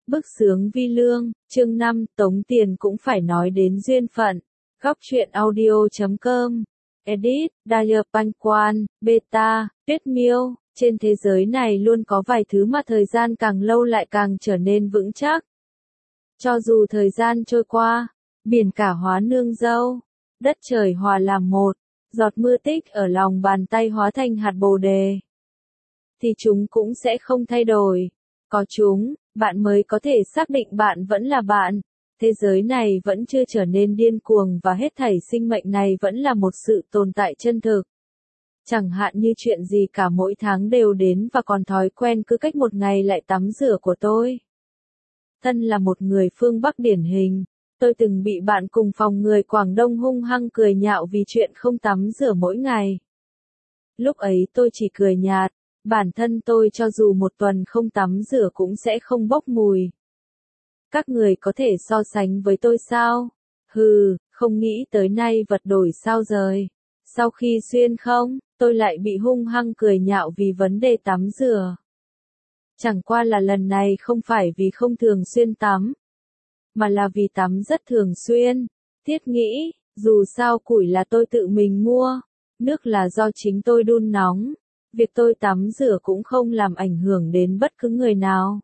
Bức xướng vi lương, chương 5, tống tiền cũng phải nói đến duyên phận. Góc truyện audio.com. Edit, Daya Pankwan, Beta, Tuyết Miêu. Trên thế giới này luôn có vài thứ mà thời gian càng lâu lại càng trở nên vững chắc. Cho dù thời gian trôi qua, biển cả hóa nương dâu, đất trời hòa làm một, giọt mưa tích ở lòng bàn tay hóa thành hạt bồ đề, thì chúng cũng sẽ không thay đổi. Có chúng, bạn mới có thể xác định bạn vẫn là bạn. Thế giới này vẫn chưa trở nên điên cuồng và hết thảy sinh mệnh này vẫn là một sự tồn tại chân thực. Chẳng hạn như chuyện gì cả mỗi tháng đều đến và còn thói quen cứ cách một ngày lại tắm rửa của tôi. Thân là một người phương Bắc điển hình, tôi từng bị bạn cùng phòng người Quảng Đông hung hăng cười nhạo vì chuyện không tắm rửa mỗi ngày. Lúc ấy tôi chỉ cười nhạt, bản thân tôi cho dù một tuần không tắm rửa cũng sẽ không bốc mùi. Các người có thể so sánh với tôi sao? Hừ, không nghĩ tới nay vật đổi sao rời. Sau khi xuyên không, tôi lại bị hung hăng cười nhạo vì vấn đề tắm rửa. Chẳng qua là lần này không phải vì không thường xuyên tắm, mà là vì tắm rất thường xuyên. Thiết nghĩ, dù sao củi là tôi tự mình mua, nước là do chính tôi đun nóng, việc tôi tắm rửa cũng không làm ảnh hưởng đến bất cứ người nào.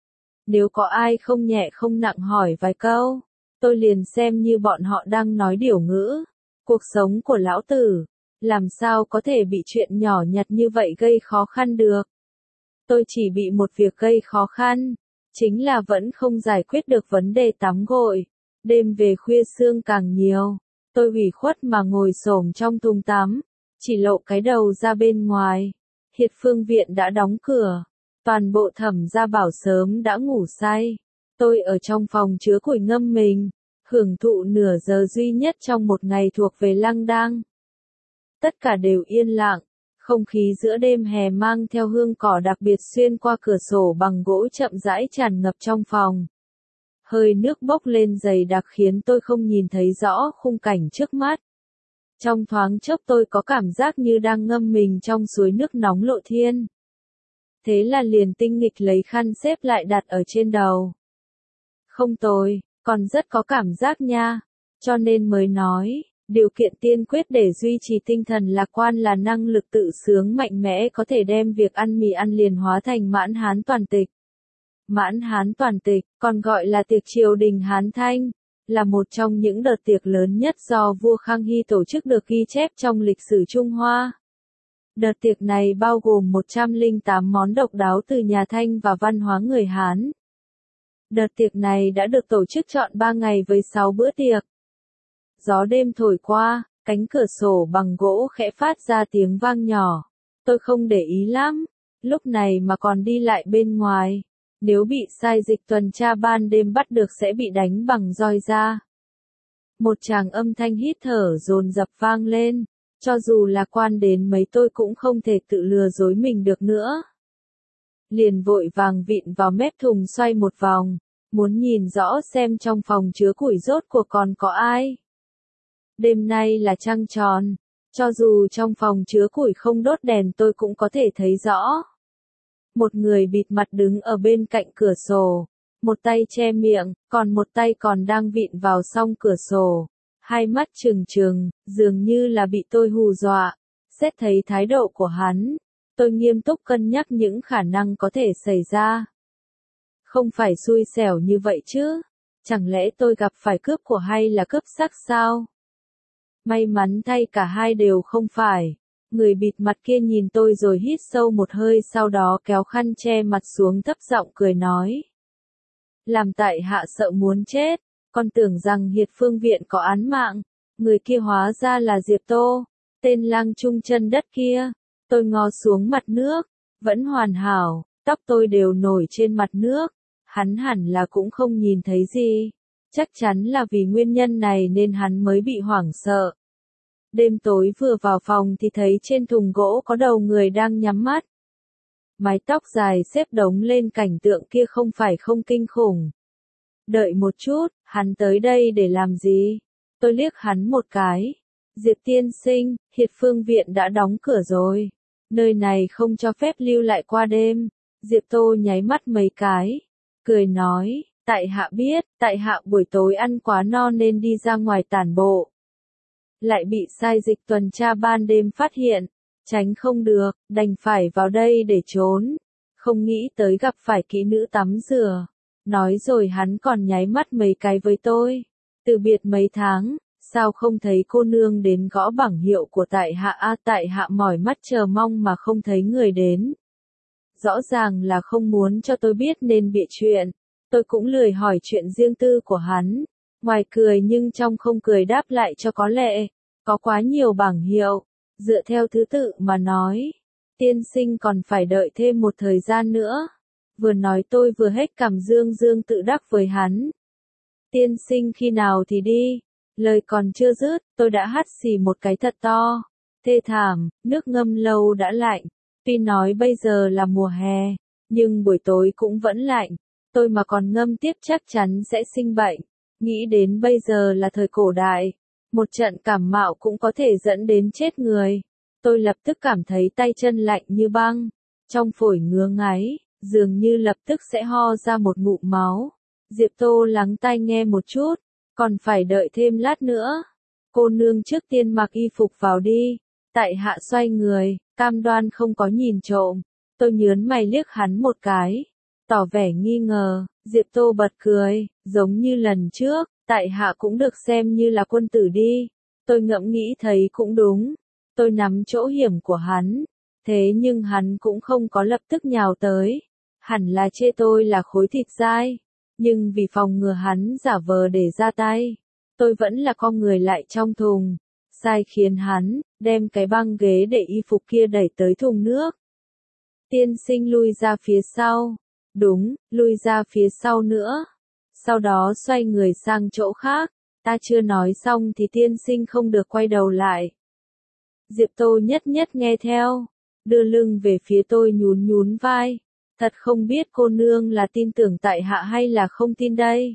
Nếu có ai không nhẹ không nặng hỏi vài câu, tôi liền xem như bọn họ đang nói điểu ngữ. Cuộc sống của lão tử, làm sao có thể bị chuyện nhỏ nhặt như vậy gây khó khăn được. Tôi chỉ bị một việc gây khó khăn, chính là vẫn không giải quyết được vấn đề tắm gội. Đêm về khuya sương càng nhiều, tôi ủy khuất mà ngồi xổm trong thùng tắm, chỉ lộ cái đầu ra bên ngoài. Hiệt Phương Viện đã đóng cửa, toàn bộ Thẩm Gia Bảo sớm đã ngủ say. Tôi ở trong phòng chứa củi ngâm mình, hưởng thụ nửa giờ duy nhất trong một ngày thuộc về lăng đăng. Tất cả đều yên lặng, không khí giữa đêm hè mang theo hương cỏ đặc biệt xuyên qua cửa sổ bằng gỗ chậm rãi tràn ngập trong phòng. Hơi nước bốc lên dày đặc khiến tôi không nhìn thấy rõ khung cảnh trước mắt. Trong thoáng chốc tôi có cảm giác như đang ngâm mình trong suối nước nóng lộ thiên. Thế là liền tinh nghịch lấy khăn xếp lại đặt ở trên đầu. Không tồi, còn rất có cảm giác nha, cho nên mới nói, điều kiện tiên quyết để duy trì tinh thần lạc quan là năng lực tự sướng mạnh mẽ có thể đem việc ăn mì ăn liền hóa thành mãn hán toàn tịch. Mãn hán toàn tịch, còn gọi là tiệc triều đình Hán Thanh, là một trong những đợt tiệc lớn nhất do vua Khang Hy tổ chức được ghi chép trong lịch sử Trung Hoa. Đợt tiệc này bao gồm 108 món độc đáo từ nhà Thanh và văn hóa người Hán. Đợt tiệc này đã được tổ chức trọn 3 ngày với 6 bữa tiệc. Gió đêm thổi qua, cánh cửa sổ bằng gỗ khẽ phát ra tiếng vang nhỏ. Tôi không để ý lắm, lúc này mà còn đi lại bên ngoài. Nếu bị sai dịch tuần tra ban đêm bắt được sẽ bị đánh bằng roi da. Một tràng âm thanh hít thở dồn dập vang lên, cho dù là quan đến mấy tôi cũng không thể tự lừa dối mình được nữa. Liền vội vàng vịn vào mép thùng xoay một vòng, muốn nhìn rõ xem trong phòng chứa củi rốt cuộc còn có ai. Đêm nay là trăng tròn, cho dù trong phòng chứa củi không đốt đèn tôi cũng có thể thấy rõ. Một người bịt mặt đứng ở bên cạnh cửa sổ, một tay che miệng, còn một tay còn đang vịn vào song cửa sổ. Hai mắt trừng trừng, dường như là bị tôi hù dọa. Xét thấy thái độ của hắn, tôi nghiêm túc cân nhắc những khả năng có thể xảy ra. Không phải xui xẻo như vậy chứ, chẳng lẽ tôi gặp phải cướp của hay là cướp sắc sao? May mắn thay cả hai đều không phải. Người bịt mặt kia nhìn tôi rồi hít sâu một hơi sau đó kéo khăn che mặt xuống thấp giọng cười nói. Làm tại hạ sợ muốn chết, con tưởng rằng Hiệt Phương Viện có án mạng, người kia hóa ra là Diệp Tô, tên lang trung chân đất kia. Tôi ngó xuống mặt nước, vẫn hoàn hảo, tóc tôi đều nổi trên mặt nước, hắn hẳn là cũng không nhìn thấy gì. Chắc chắn là vì nguyên nhân này nên hắn mới bị hoảng sợ. Đêm tối vừa vào phòng thì thấy trên thùng gỗ có đầu người đang nhắm mắt. Mái tóc dài xếp đống lên, cảnh tượng kia không phải không kinh khủng. Đợi một chút, hắn tới đây để làm gì? Tôi liếc hắn một cái. Diệp tiên sinh, Hiệt Phương Viện đã đóng cửa rồi. Nơi này không cho phép lưu lại qua đêm. Diệp Tô nháy mắt mấy cái. cười nói, tại hạ biết, tại hạ buổi tối ăn quá no nên đi ra ngoài tản bộ. Lại bị sai dịch tuần tra ban đêm phát hiện, tránh không được, đành phải vào đây để trốn. Không nghĩ tới gặp phải kỹ nữ tắm rửa. Nói rồi hắn còn nháy mắt mấy cái với tôi. Từ biệt mấy tháng, sao không thấy cô nương đến gõ bảng hiệu của tại hạ a? Tại hạ mỏi mắt chờ mong mà không thấy người đến. Rõ ràng là không muốn cho tôi biết nên bịa chuyện. Tôi cũng lười hỏi chuyện riêng tư của hắn. Ngoài cười nhưng trong không cười đáp lại cho có lệ. Có quá nhiều bảng hiệu. Dựa theo thứ tự mà nói. Tiên sinh còn phải đợi thêm một thời gian nữa. Vừa nói tôi vừa hết cảm dương dương tự đắc với hắn. Tiên sinh khi nào thì đi. Lời còn chưa dứt, tôi đã hắt xì một cái thật to. Thê thảm, nước ngâm lâu đã lạnh. Tuy nói bây giờ là mùa hè, nhưng buổi tối cũng vẫn lạnh. Tôi mà còn ngâm tiếp chắc chắn sẽ sinh bệnh. Nghĩ đến bây giờ là thời cổ đại. Một trận cảm mạo cũng có thể dẫn đến chết người. Tôi lập tức cảm thấy tay chân lạnh như băng. Trong phổi ngứa ngáy, dường như lập tức sẽ ho ra một ngụm máu. Diệp Tô lắng tai nghe một chút. Còn phải đợi thêm lát nữa. Cô nương trước tiên mặc y phục vào đi. Tại hạ xoay người, cam đoan không có nhìn trộm. Tôi nhớn mày liếc hắn một cái. Tỏ vẻ nghi ngờ, Diệp Tô bật cười, giống như lần trước, tại hạ cũng được xem như là quân tử đi. Tôi ngẫm nghĩ thấy cũng đúng. Tôi nắm chỗ hiểm của hắn. Thế nhưng hắn cũng không có lập tức nhào tới. Hẳn là chê tôi là khối thịt dai. Nhưng vì phòng ngừa hắn giả vờ để ra tay, tôi vẫn là con người lại trong thùng. Sai khiến hắn, đem cái băng ghế để y phục kia đẩy tới thùng nước. Tiên sinh lui ra phía sau. Đúng, lui ra phía sau nữa. Sau đó xoay người sang chỗ khác. Ta chưa nói xong thì tiên sinh không được quay đầu lại. Diệp Tô nhất nhất nghe theo. Đưa lưng về phía tôi nhún nhún vai. Thật không biết cô nương là tin tưởng tại hạ hay là không tin đây.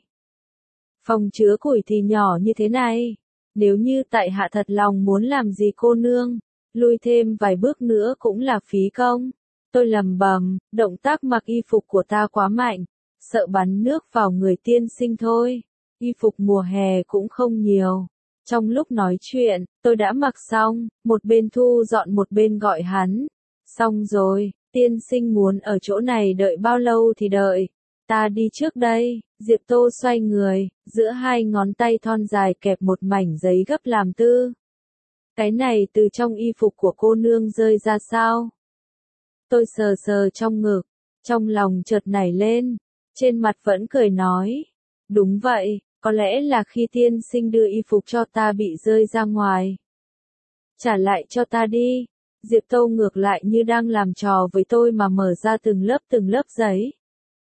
Phòng chứa củi thì nhỏ như thế này. Nếu như tại hạ thật lòng muốn làm gì cô nương, lui thêm vài bước nữa cũng là phí công. Tôi lầm bầm, động tác mặc y phục của ta quá mạnh, sợ bắn nước vào người tiên sinh thôi. Y phục mùa hè cũng không nhiều. Trong lúc nói chuyện, tôi đã mặc xong, một bên thu dọn một bên gọi hắn. Xong rồi, tiên sinh muốn ở chỗ này đợi bao lâu thì đợi. Ta đi trước đây. Diệp Tô xoay người, giữa hai ngón tay thon dài kẹp một mảnh giấy gấp làm tư. Cái này từ trong y phục của cô nương rơi ra sao? Tôi sờ sờ trong ngực, trong lòng chợt nảy lên, trên mặt vẫn cười nói. Đúng vậy, có lẽ là khi tiên sinh đưa y phục cho ta bị rơi ra ngoài. Trả lại cho ta đi. Diệp Tô ngược lại như đang làm trò với tôi mà mở ra từng lớp giấy.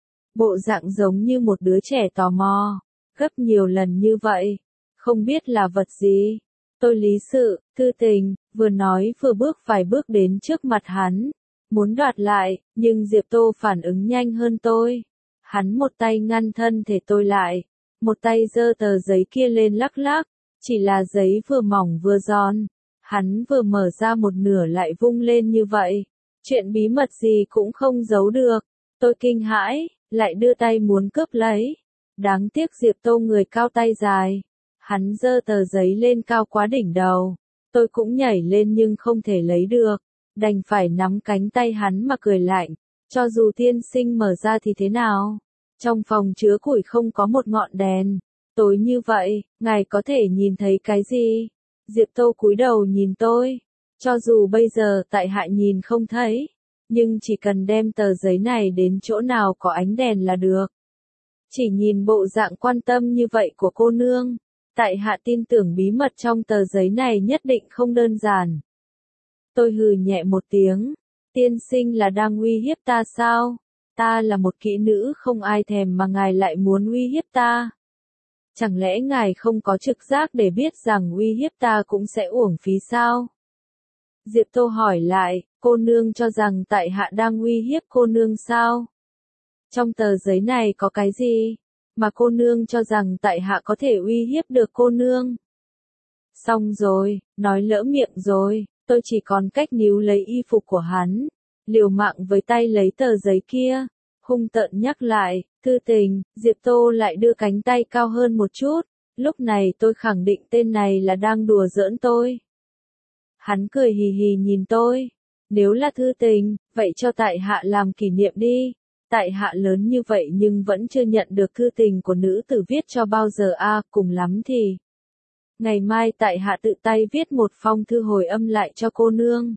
Bộ dạng giống như một đứa trẻ tò mò, gấp nhiều lần như vậy, không biết là vật gì. Tôi lý sự, thư tình, vừa nói vừa bước vài bước đến trước mặt hắn, muốn đoạt lại, nhưng Diệp Tô phản ứng nhanh hơn tôi. Hắn một tay ngăn thân thể tôi lại, một tay giơ tờ giấy kia lên lắc lắc, chỉ là giấy vừa mỏng vừa giòn. Hắn vừa mở ra một nửa lại vung lên như vậy, chuyện bí mật gì cũng không giấu được. Tôi kinh hãi, lại đưa tay muốn cướp lấy. Đáng tiếc Diệp Tô người cao tay dài. Hắn giơ tờ giấy lên cao quá đỉnh đầu. Tôi cũng nhảy lên nhưng không thể lấy được. Đành phải nắm cánh tay hắn mà cười lạnh. Cho dù tiên sinh mở ra thì thế nào? Trong phòng chứa củi không có một ngọn đèn. Tối như vậy, ngài có thể nhìn thấy cái gì? Diệp Tô cúi đầu nhìn tôi. Cho dù bây giờ tại hạ nhìn không thấy, nhưng chỉ cần đem tờ giấy này đến chỗ nào có ánh đèn là được. Chỉ nhìn bộ dạng quan tâm như vậy của cô nương, tại hạ tin tưởng bí mật trong tờ giấy này nhất định không đơn giản. Tôi hừ nhẹ một tiếng. Tiên sinh là đang uy hiếp ta sao? Ta là một kỹ nữ không ai thèm mà ngài lại muốn uy hiếp ta. Chẳng lẽ ngài không có trực giác để biết rằng uy hiếp ta cũng sẽ uổng phí sao? Diệp Tô hỏi lại, cô nương cho rằng tại hạ đang uy hiếp cô nương sao? Trong tờ giấy này có cái gì, mà cô nương cho rằng tại hạ có thể uy hiếp được cô nương? Xong rồi, nói lỡ miệng rồi, tôi chỉ còn cách níu lấy y phục của hắn, liều mạng với tay lấy tờ giấy kia. hung tợn nhắc lại, Thư Tình, Diệp Tô lại đưa cánh tay cao hơn một chút, lúc này tôi khẳng định tên này là đang đùa giỡn tôi. Hắn cười hì hì nhìn tôi, nếu là Thư Tình, vậy cho tại hạ làm kỷ niệm đi. Tại hạ lớn như vậy nhưng vẫn chưa nhận được thư tình của nữ tử viết cho bao giờ cùng lắm thì. Ngày mai tại hạ tự tay viết một phong thư hồi âm lại cho cô nương.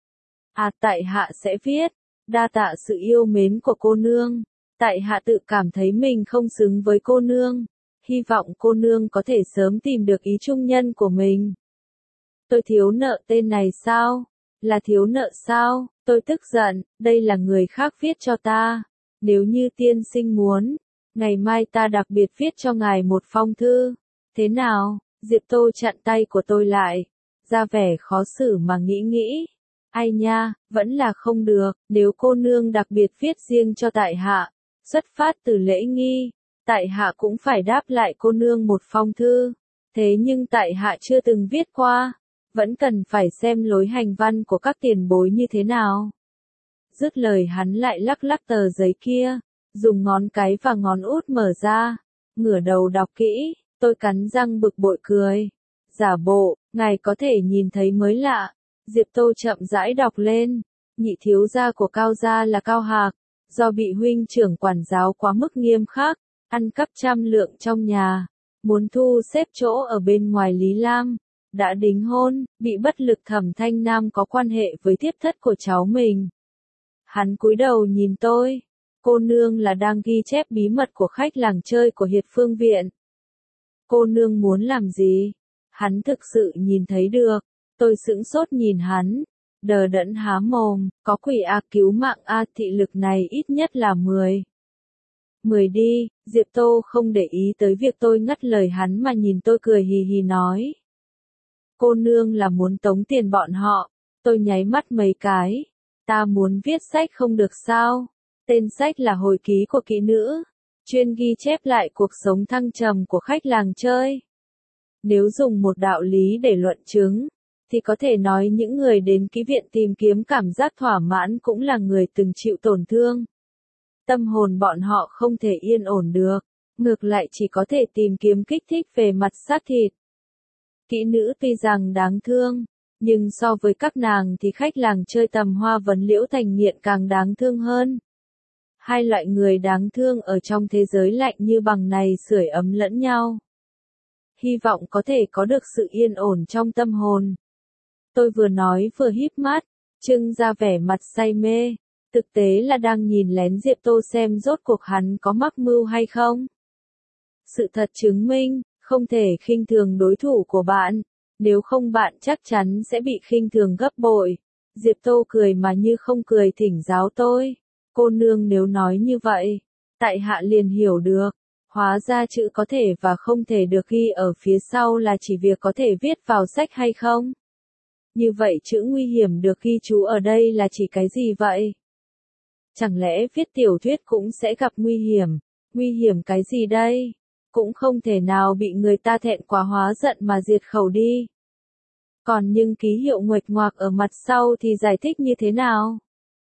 Tại hạ sẽ viết, đa tạ sự yêu mến của cô nương. Tại hạ tự cảm thấy mình không xứng với cô nương. Hy vọng cô nương có thể sớm tìm được ý chung nhân của mình. Tôi thiếu nợ tên này sao? Là thiếu nợ sao? Tôi tức giận, đây là người khác viết cho ta. Nếu như tiên sinh muốn, ngày mai ta đặc biệt viết cho ngài một phong thư. Thế nào? Diệp Tô chặn tay của tôi lại, ra vẻ khó xử mà nghĩ. Ai nha, vẫn là không được, nếu cô nương đặc biệt viết riêng cho tại hạ, xuất phát từ lễ nghi, tại hạ cũng phải đáp lại cô nương một phong thư. Thế nhưng tại hạ chưa từng viết qua, vẫn cần phải xem lối hành văn của các tiền bối như thế nào. Dứt lời hắn lại lắc lắc tờ giấy kia, dùng ngón cái và ngón út mở ra, ngửa đầu đọc kỹ, tôi cắn răng bực bội cười. Giả bộ, ngài có thể nhìn thấy mới lạ. Diệp Tô chậm rãi đọc lên, nhị thiếu gia của Cao gia là Cao Hạc, do bị huynh trưởng quản giáo quá mức nghiêm khắc, ăn cắp trăm lượng trong nhà, muốn thu xếp chỗ ở bên ngoài Lý Lam, đã đính hôn, bị bất lực Thẩm Thanh Nam có quan hệ với thiếp thất của cháu mình. Hắn cúi đầu nhìn tôi, cô nương là đang ghi chép bí mật của khách làng chơi của Hiệt Phương Viện. Cô nương muốn làm gì? Hắn thực sự nhìn thấy được, tôi sững sốt nhìn hắn, đờ đẫn há mồm, có quỷ cứu mạng thị lực này ít nhất là 10. 10 đi, Diệp Tô không để ý tới việc tôi ngắt lời hắn mà nhìn tôi cười hì hì nói. Cô nương là muốn tống tiền bọn họ, tôi nháy mắt mấy cái. Ta muốn viết sách không được sao? Tên sách là hồi ký của kỹ nữ, chuyên ghi chép lại cuộc sống thăng trầm của khách làng chơi. Nếu dùng một đạo lý để luận chứng, thì có thể nói những người đến ký viện tìm kiếm cảm giác thỏa mãn cũng là người từng chịu tổn thương. Tâm hồn bọn họ không thể yên ổn được, ngược lại chỉ có thể tìm kiếm kích thích về mặt xác thịt. Kỹ nữ tuy rằng đáng thương, nhưng so với các nàng thì khách làng chơi tầm hoa vấn liễu thành nghiện càng đáng thương hơn. Hai loại người đáng thương ở trong thế giới lạnh như bằng này sưởi ấm lẫn nhau. Hy vọng có thể có được sự yên ổn trong tâm hồn. Tôi vừa nói vừa híp mắt, trưng ra vẻ mặt say mê, thực tế là đang nhìn lén Diệp Tô xem rốt cuộc hắn có mắc mưu hay không. Sự thật chứng minh, không thể khinh thường đối thủ của bạn, nếu không bạn chắc chắn sẽ bị khinh thường gấp bội. Diệp Tô cười mà như không cười thỉnh giáo tôi. Cô nương nếu nói như vậy, tại hạ liền hiểu được. Hóa ra chữ có thể và không thể được ghi ở phía sau là chỉ việc có thể viết vào sách hay không? Như vậy chữ nguy hiểm được ghi chú ở đây là chỉ cái gì vậy? Chẳng lẽ viết tiểu thuyết cũng sẽ gặp nguy hiểm? Nguy hiểm cái gì đây? Cũng không thể nào bị người ta thẹn quá hóa giận mà diệt khẩu đi. Còn nhưng ký hiệu nguệch ngoạc ở mặt sau thì giải thích như thế nào?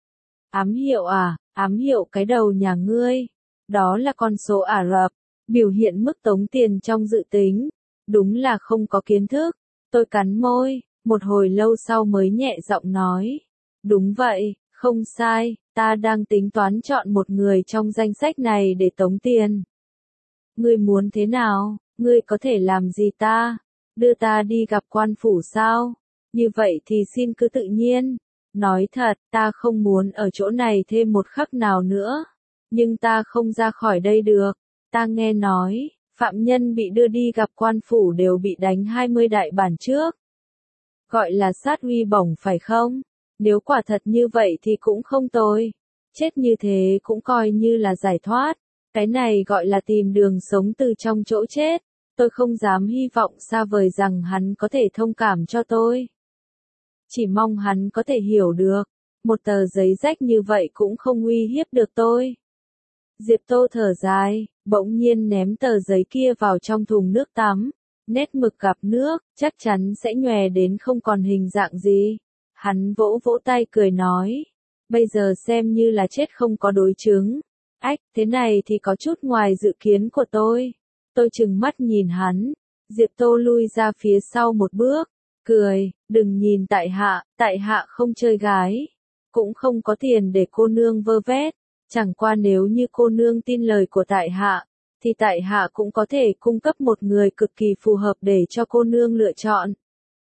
Ám hiệu à? Ám hiệu cái đầu nhà ngươi. Đó là con số Ả Rập, biểu hiện mức tống tiền trong dự tính. Đúng là không có kiến thức. Tôi cắn môi, một hồi lâu sau mới nhẹ giọng nói. Đúng vậy, không sai, ta đang tính toán chọn một người trong danh sách này để tống tiền. Ngươi muốn thế nào? Ngươi có thể làm gì ta? Đưa ta đi gặp quan phủ sao? Như vậy thì xin cứ tự nhiên. Nói thật, ta không muốn ở chỗ này thêm một khắc nào nữa. Nhưng ta không ra khỏi đây được. Ta nghe nói, phạm nhân bị đưa đi gặp quan phủ đều bị đánh 20 đại bản trước. Gọi là sát uy bổng phải không? Nếu quả thật như vậy thì cũng không tồi. Chết như thế cũng coi như là giải thoát. Cái này gọi là tìm đường sống từ trong chỗ chết. Tôi không dám hy vọng xa vời rằng hắn có thể thông cảm cho tôi. Chỉ mong hắn có thể hiểu được. Một tờ giấy rách như vậy cũng không uy hiếp được tôi. Diệp Tô thở dài, bỗng nhiên ném tờ giấy kia vào trong thùng nước tắm. Nét mực gặp nước, chắc chắn sẽ nhòe đến không còn hình dạng gì. Hắn vỗ vỗ tay cười nói. Bây giờ xem như là chết không có đối chứng. Ách, thế này thì có chút ngoài dự kiến của tôi. Tôi trừng mắt nhìn hắn. Diệp Tô lui ra phía sau một bước, cười, đừng nhìn tại hạ không chơi gái. Cũng không có tiền để cô nương vơ vét. Chẳng qua nếu như cô nương tin lời của tại hạ, thì tại hạ cũng có thể cung cấp một người cực kỳ phù hợp để cho cô nương lựa chọn.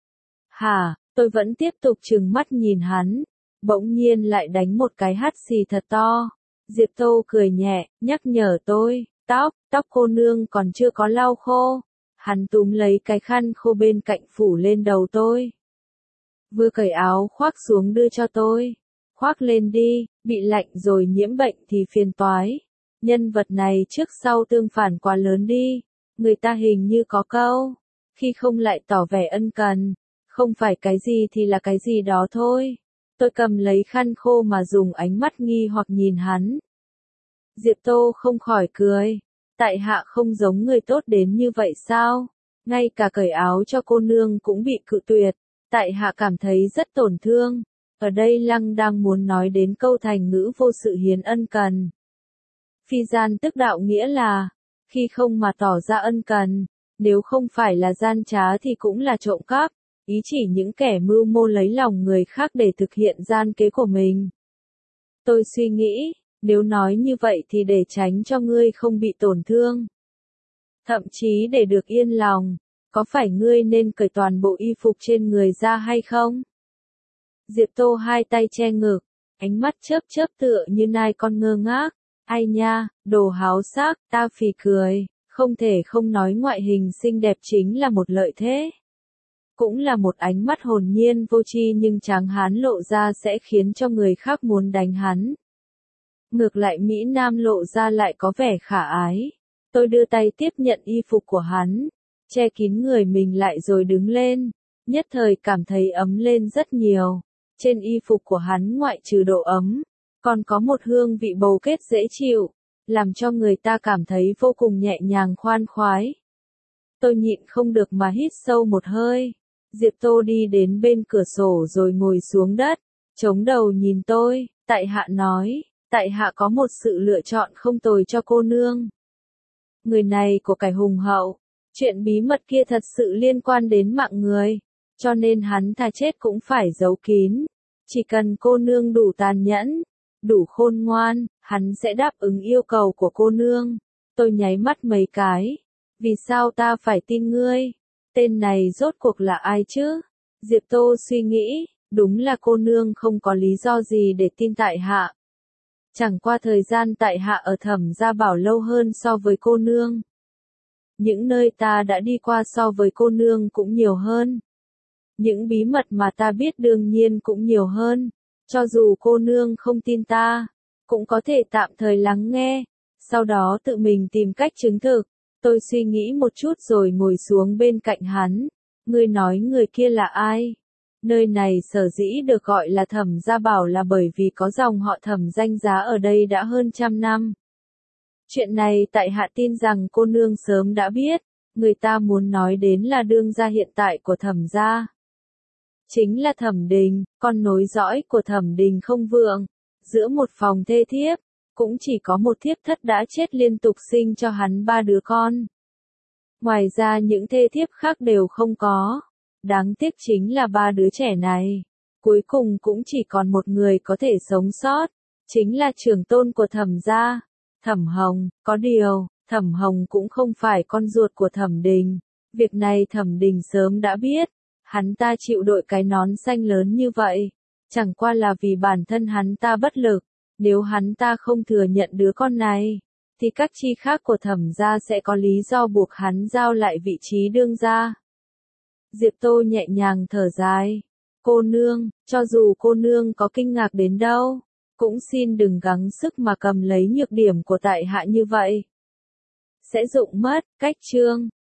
Hả, tôi vẫn tiếp tục trừng mắt nhìn hắn, bỗng nhiên lại đánh một cái hắt xì thật to. Diệp Tô cười nhẹ, nhắc nhở tôi, tóc cô nương còn chưa có lau khô. Hắn túm lấy cái khăn khô bên cạnh phủ lên đầu tôi. Vừa cởi áo khoác xuống đưa cho tôi. Khoác lên đi, bị lạnh rồi nhiễm bệnh thì phiền toái. Nhân vật này trước sau tương phản quá lớn đi. Người ta hình như có câu, khi không lại tỏ vẻ ân cần, không phải cái gì thì là cái gì đó thôi. Tôi cầm lấy khăn khô mà dùng ánh mắt nghi hoặc nhìn hắn. Diệp Tô không khỏi cười. Tại hạ không giống người tốt đến như vậy sao? Ngay cả cởi áo cho cô nương cũng bị cự tuyệt. Tại hạ cảm thấy rất tổn thương. Ở đây Lăng đang muốn nói đến câu thành ngữ vô sự hiến ân cần. Phi gian tức đạo nghĩa là, khi không mà tỏ ra ân cần, nếu không phải là gian trá thì cũng là trộm cắp, ý chỉ những kẻ mưu mô lấy lòng người khác để thực hiện gian kế của mình. Tôi suy nghĩ, nếu nói như vậy thì để tránh cho ngươi không bị tổn thương, thậm chí để được yên lòng, có phải ngươi nên cởi toàn bộ y phục trên người ra hay không? Diệp Tô hai tay che ngực, ánh mắt chớp chớp tựa như nai con ngơ ngác. Ai nha, đồ háo sắc, ta phì cười, không thể không nói ngoại hình xinh đẹp chính là một lợi thế. Cũng là một ánh mắt hồn nhiên vô tri nhưng tráng hán lộ ra sẽ khiến cho người khác muốn đánh hắn. Ngược lại Mỹ Nam lộ ra lại có vẻ khả ái. Tôi đưa tay tiếp nhận y phục của hắn, che kín người mình lại rồi đứng lên, nhất thời cảm thấy ấm lên rất nhiều. Trên y phục của hắn ngoại trừ độ ấm, còn có một hương vị bầu kết dễ chịu, làm cho người ta cảm thấy vô cùng nhẹ nhàng khoan khoái. Tôi nhịn không được mà hít sâu một hơi. Diệp Tô đi đến bên cửa sổ rồi ngồi xuống đất, chống đầu nhìn tôi, tại hạ nói, tại hạ có một sự lựa chọn không tồi cho cô nương. Người này của cải hùng hậu, chuyện bí mật kia thật sự liên quan đến mạng người, cho nên hắn thà chết cũng phải giấu kín. Chỉ cần cô nương đủ tàn nhẫn, đủ khôn ngoan, hắn sẽ đáp ứng yêu cầu của cô nương. Tôi nháy mắt mấy cái. Vì sao ta phải tin ngươi? Tên này rốt cuộc là ai chứ? Diệp Tô suy nghĩ, đúng là cô nương không có lý do gì để tin tại hạ. Chẳng qua thời gian tại hạ ở Thẩm Gia Bảo lâu hơn so với cô nương. Những nơi ta đã đi qua so với cô nương cũng nhiều hơn. Những bí mật mà ta biết đương nhiên cũng nhiều hơn. Cho dù cô nương không tin ta, cũng có thể tạm thời lắng nghe, sau đó tự mình tìm cách chứng thực. Tôi suy nghĩ một chút rồi ngồi xuống bên cạnh hắn. Ngươi nói người kia là ai? Nơi này sở dĩ được gọi là Thẩm Gia Bảo là bởi vì có dòng họ Thẩm danh giá ở đây đã hơn 100 năm. Chuyện này tại hạ tin rằng cô nương sớm đã biết, người ta muốn nói đến là đương gia hiện tại của Thẩm gia. Chính là Thẩm Đình, con nối dõi của Thẩm Đình không vượng. Giữa một phòng thê thiếp, cũng chỉ có một thiếp thất đã chết liên tục sinh cho hắn 3 đứa con. Ngoài ra những thê thiếp khác đều không có. Đáng tiếc chính là 3 đứa trẻ này. Cuối cùng cũng chỉ còn một người có thể sống sót. Chính là trưởng tôn của Thẩm gia, Thẩm Hồng. Có điều, Thẩm Hồng cũng không phải con ruột của Thẩm Đình. Việc này Thẩm Đình sớm đã biết. Hắn ta chịu đội cái nón xanh lớn như vậy, chẳng qua là vì bản thân hắn ta bất lực. Nếu hắn ta không thừa nhận đứa con này, thì các chi khác của Thẩm gia sẽ có lý do buộc hắn giao lại vị trí đương gia. Diệp Tô nhẹ nhàng thở dài. Cô nương, cho dù cô nương có kinh ngạc đến đâu, cũng xin đừng gắng sức mà cầm lấy nhược điểm của tại hạ như vậy. Sẽ dụng mất. Cách chương